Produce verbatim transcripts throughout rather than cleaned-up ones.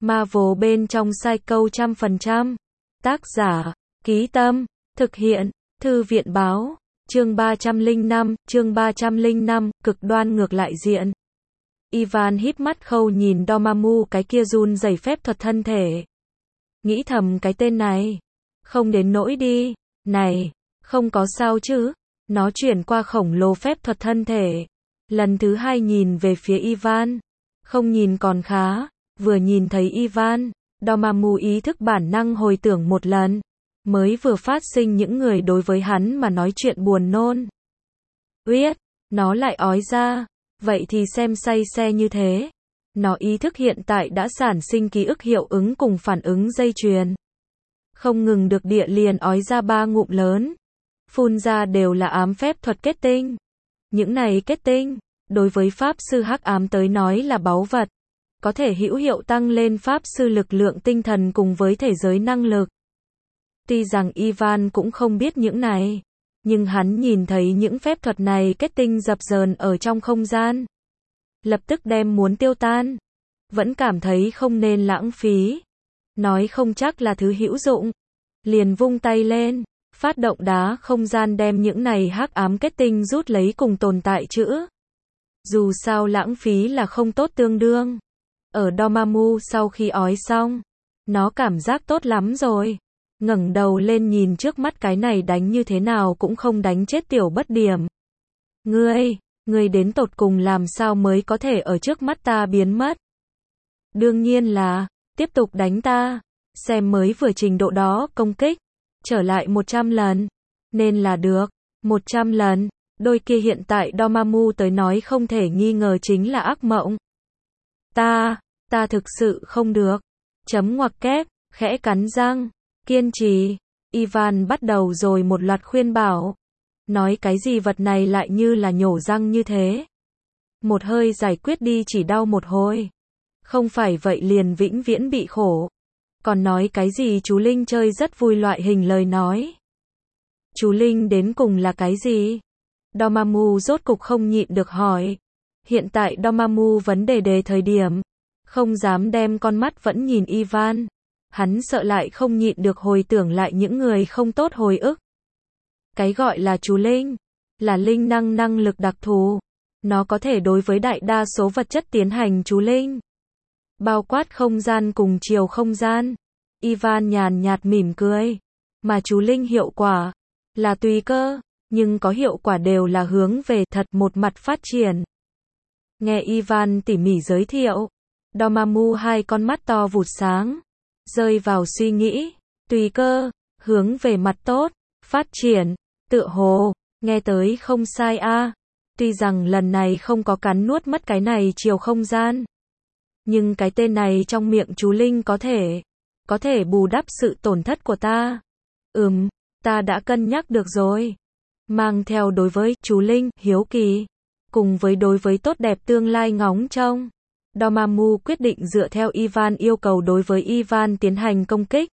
Marvel bên trong Psycho trăm phần trăm. Tác giả, Ký Tâm, thực hiện, Thư viện báo, chương ba trăm lẻ năm, chương ba trăm lẻ năm, cực đoan ngược lại diện. Ivan híp mắt khâu nhìn Dormammu cái kia run rẩy phép thuật thân thể. Nghĩ thầm cái tên này, không đến nỗi đi, này, không có sao chứ, nó chuyển qua khổng lồ phép thuật thân thể. Lần thứ hai nhìn về phía Ivan, không nhìn còn khá, vừa nhìn thấy Ivan, Dormammu ý thức bản năng hồi tưởng một lần, mới vừa phát sinh những người đối với hắn mà nói chuyện buồn nôn. Uyết, nó lại ói ra, vậy thì xem say xe như thế. Nó ý thức hiện tại đã sản sinh ký ức hiệu ứng cùng phản ứng dây chuyền. Không ngừng được địa liền ói ra ba ngụm lớn. Phun ra đều là ám phép thuật kết tinh. Những này kết tinh, đối với Pháp Sư Hắc Ám tới nói là báu vật. Có thể hữu hiệu tăng lên Pháp Sư lực lượng tinh thần cùng với thể giới năng lực. Tuy rằng Ivan cũng không biết những này, nhưng hắn nhìn thấy những phép thuật này kết tinh dập dờn ở trong không gian. Lập tức đem muốn tiêu tan. Vẫn cảm thấy không nên lãng phí. Nói không chắc là thứ hữu dụng. Liền vung tay lên, phát động đá không gian đem những này hắc ám kết tinh rút lấy cùng tồn tại chữ. Dù sao lãng phí là không tốt tương đương. Ở Dormammu sau khi ói xong, nó cảm giác tốt lắm rồi. Ngẩng đầu lên nhìn trước mắt cái này đánh như thế nào cũng không đánh chết tiểu bất điểm. Ngươi, ngươi đến tột cùng làm sao mới có thể ở trước mắt ta biến mất? Đương nhiên là, tiếp tục đánh ta, xem mới vừa trình độ đó công kích, trở lại một trăm lần, nên là được, một trăm lần, đôi kia hiện tại Dormammu tới nói không thể nghi ngờ chính là ác mộng. Ta, ta thực sự không được, chấm ngoặc kép, khẽ cắn răng, kiên trì, Ivan bắt đầu rồi một loạt khuyên bảo. Nói cái gì vật này lại như là nhổ răng như thế. Một hơi giải quyết đi chỉ đau một hồi. Không phải vậy liền vĩnh viễn bị khổ. Còn nói cái gì chú Linh chơi rất vui loại hình lời nói. Chú Linh đến cùng là cái gì? Dormammu rốt cục không nhịn được hỏi. Hiện tại Dormammu vấn đề đề thời điểm. Không dám đem con mắt vẫn nhìn Ivan. Hắn sợ lại không nhịn được hồi tưởng lại những người không tốt hồi ức. Cái gọi là chú Linh, là linh năng năng lực đặc thù. Nó có thể đối với đại đa số vật chất tiến hành chú Linh. Bao quát không gian cùng chiều không gian. Ivan nhàn nhạt mỉm cười. Mà chú Linh hiệu quả, là tùy cơ, nhưng có hiệu quả đều là hướng về thật một mặt phát triển. Nghe Ivan tỉ mỉ giới thiệu, Dormammu hai con mắt to vụt sáng. Rơi vào suy nghĩ, tùy cơ, hướng về mặt tốt, phát triển, tựa hồ, nghe tới không sai a. À. Tuy rằng lần này không có cắn nuốt mất cái này chiều không gian. Nhưng cái tên này trong miệng chú Linh có thể, có thể bù đắp sự tổn thất của ta. Ừm, ta đã cân nhắc được rồi. Mang theo đối với chú Linh, hiếu kỳ, cùng với đối với tốt đẹp tương lai ngóng trông. Dormammu quyết định dựa theo Ivan yêu cầu đối với Ivan tiến hành công kích.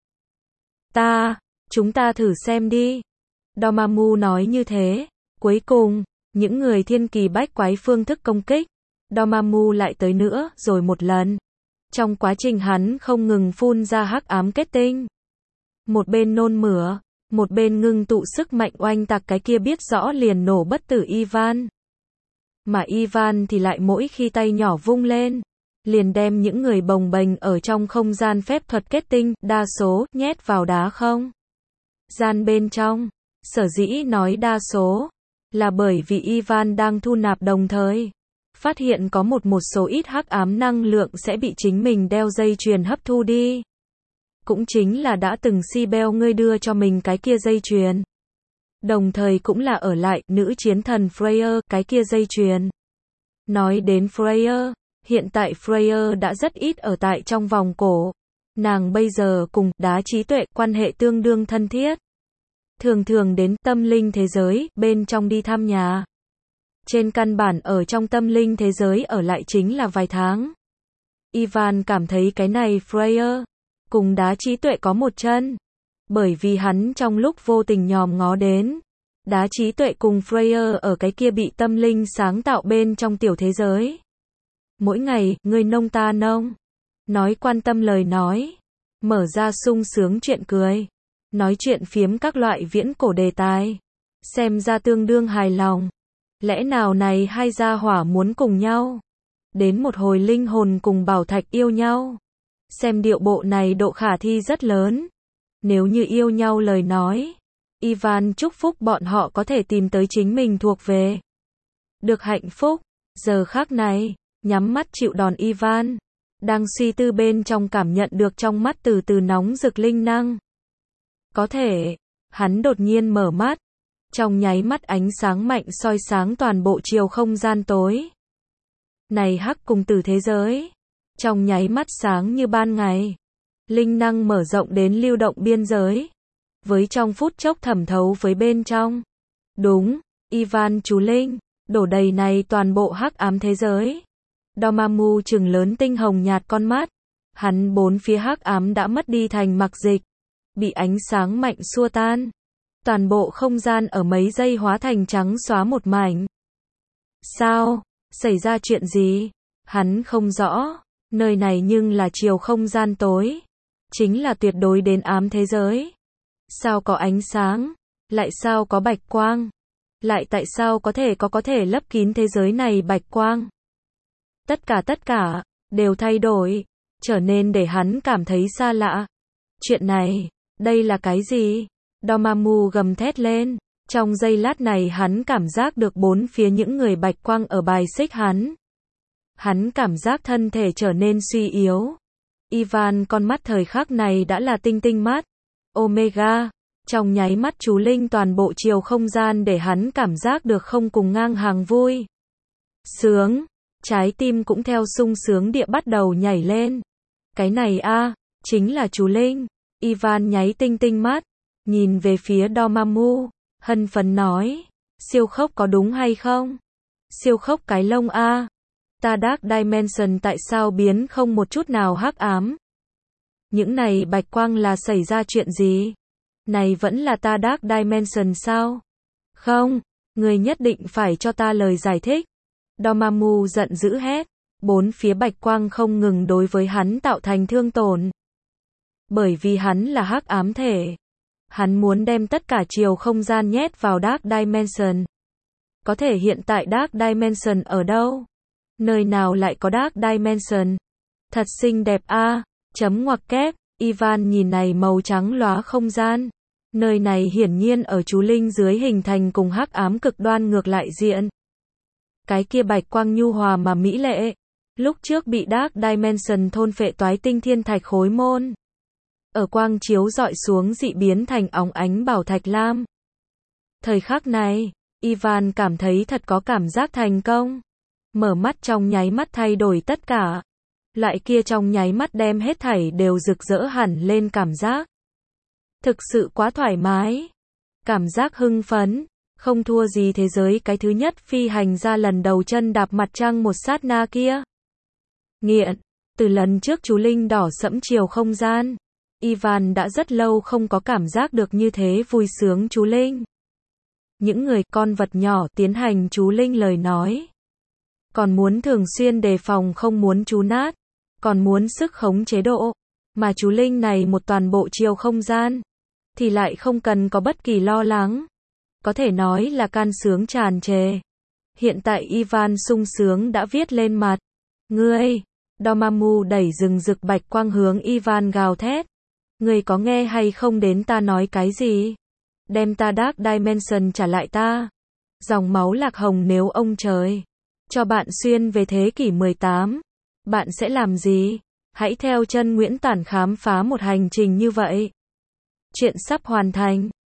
Ta, chúng ta thử xem đi. Dormammu nói như thế. Cuối cùng, những người thiên kỳ bách quái phương thức công kích. Dormammu lại tới nữa, rồi một lần. Trong quá trình hắn không ngừng phun ra hắc ám kết tinh. Một bên nôn mửa, một bên ngưng tụ sức mạnh oanh tạc cái kia biết rõ liền nổ bất tử Ivan. Mà Ivan thì lại mỗi khi tay nhỏ vung lên, liền đem những người bồng bềnh ở trong không gian phép thuật kết tinh, đa số, nhét vào đá không gian bên trong. Sở dĩ nói đa số, là bởi vì Ivan đang thu nạp đồng thời. Phát hiện có một một số ít hắc ám năng lượng sẽ bị chính mình đeo dây chuyền hấp thu đi. Cũng chính là đã từng si beo ngươi đưa cho mình cái kia dây chuyền. Đồng thời cũng là ở lại, nữ chiến thần Freya, cái kia dây chuyền. Nói đến Freya, hiện tại Freya đã rất ít ở tại trong vòng cổ. Nàng bây giờ cùng đá trí tuệ quan hệ tương đương thân thiết. Thường thường đến tâm linh thế giới, bên trong đi thăm nhà. Trên căn bản ở trong tâm linh thế giới ở lại chính là vài tháng. Ivan cảm thấy cái này Freya, cùng đá trí tuệ có một chân. Bởi vì hắn trong lúc vô tình nhòm ngó đến. Đá trí tuệ cùng Freya ở cái kia bị tâm linh sáng tạo bên trong tiểu thế giới. Mỗi ngày, ngươi nông ta nông. nói quan tâm lời nói, mở ra sung sướng chuyện cười, nói chuyện phiếm các loại viễn cổ đề tài, xem ra tương đương hài lòng. Lẽ nào này hai gia hỏa muốn cùng nhau? Đến một hồi linh hồn cùng bảo thạch yêu nhau. Xem điệu bộ này độ khả thi rất lớn. Nếu như yêu nhau lời nói, Ivan chúc phúc bọn họ có thể tìm tới chính mình thuộc về. Được hạnh phúc. Giờ khắc này, nhắm mắt chịu đòn Ivan, đang suy tư bên trong cảm nhận được trong mắt từ từ nóng rực linh năng. Có thể, hắn đột nhiên mở mắt, trong nháy mắt ánh sáng mạnh soi sáng toàn bộ chiều không gian tối. Này hắc cùng tử thế giới, trong nháy mắt sáng như ban ngày. Linh năng mở rộng đến lưu động biên giới, với trong phút chốc thẩm thấu với bên trong. Đúng, Ivan chú linh, đổ đầy này toàn bộ hắc ám thế giới. Dormammu trừng lớn tinh hồng nhạt con mắt, hắn bốn phía hắc ám đã mất đi thành mặc dịch, bị ánh sáng mạnh xua tan. Toàn bộ không gian ở mấy giây hóa thành trắng xóa một mảnh. Sao? Xảy ra chuyện gì? Hắn không rõ, nơi này nhưng là chiều không gian tối, chính là tuyệt đối đến ám thế giới. Sao có ánh sáng? Lại sao có bạch quang? Lại tại sao có thể có có thể lấp kín thế giới này bạch quang? Tất cả tất cả, đều thay đổi, trở nên để hắn cảm thấy xa lạ. Chuyện này, đây là cái gì? Dormammu gầm thét lên, trong giây lát này hắn cảm giác được bốn phía những người bạch quang ở bài xích hắn. Hắn cảm giác thân thể trở nên suy yếu. Ivan con mắt thời khắc này đã là tinh tinh mắt. Omega, trong nháy mắt chú linh toàn bộ chiều không gian để hắn cảm giác được không cùng ngang hàng vui. Sướng, trái tim cũng theo sung sướng địa bắt đầu nhảy lên. Cái này a, chính là chú linh. Ivan nháy tinh tinh mắt, nhìn về phía Dormammu, hân phấn nói, siêu khốc có đúng hay không? Siêu khốc cái lông a. Ta Dark Dimension tại sao biến không một chút nào hắc ám? Những này bạch quang là xảy ra chuyện gì? Này vẫn là ta Dark Dimension sao? Không, người nhất định phải cho ta lời giải thích. Dormammu giận dữ hét, bốn phía bạch quang không ngừng đối với hắn tạo thành thương tổn. Bởi vì hắn là hắc ám thể. Hắn muốn đem tất cả chiều không gian nhét vào Dark Dimension. Có thể hiện tại Dark Dimension ở đâu? Nơi nào lại có Dark Dimension? Thật xinh đẹp a, chấm ngoặc kép, Ivan nhìn này màu trắng lóa không gian. Nơi này hiển nhiên ở chú linh dưới hình thành cùng hắc ám cực đoan ngược lại diện. Cái kia bạch quang nhu hòa mà mỹ lệ, lúc trước bị Dark Dimension thôn phệ toái tinh thiên thạch khối môn. Ở quang chiếu dọi xuống dị biến thành óng ánh bảo thạch lam. Thời khắc này, Ivan cảm thấy thật có cảm giác thành công. Mở mắt trong nháy mắt thay đổi tất cả. Loại kia trong nháy mắt đem hết thảy đều rực rỡ hẳn lên cảm giác. Thực sự quá thoải mái. Cảm giác hưng phấn, không thua gì thế giới cái thứ nhất phi hành ra lần đầu chân đạp mặt trăng một sát na kia. Nghiện, từ lần trước chú linh đỏ sẫm chiều không gian, Ivan đã rất lâu không có cảm giác được như thế vui sướng chú linh. Những người con vật nhỏ tiến hành chú linh lời nói. Còn muốn thường xuyên đề phòng không muốn chú nát. Còn muốn sức khống chế độ. Mà chú linh này một toàn bộ chiều không gian. Thì lại không cần có bất kỳ lo lắng. Có thể nói là can sướng tràn trề. Hiện tại Ivan sung sướng đã viết lên mặt. Ngươi, Dormammu đẩy rừng rực bạch quang hướng Ivan gào thét. Ngươi có nghe hay không đến ta nói cái gì? Đem ta Dark Dimension trả lại ta. Dòng máu lạc hồng nếu ông trời cho bạn xuyên về thế kỷ mười tám, bạn sẽ làm gì? Hãy theo chân Nguyễn Tản khám phá một hành trình như vậy. Chuyện sắp hoàn thành.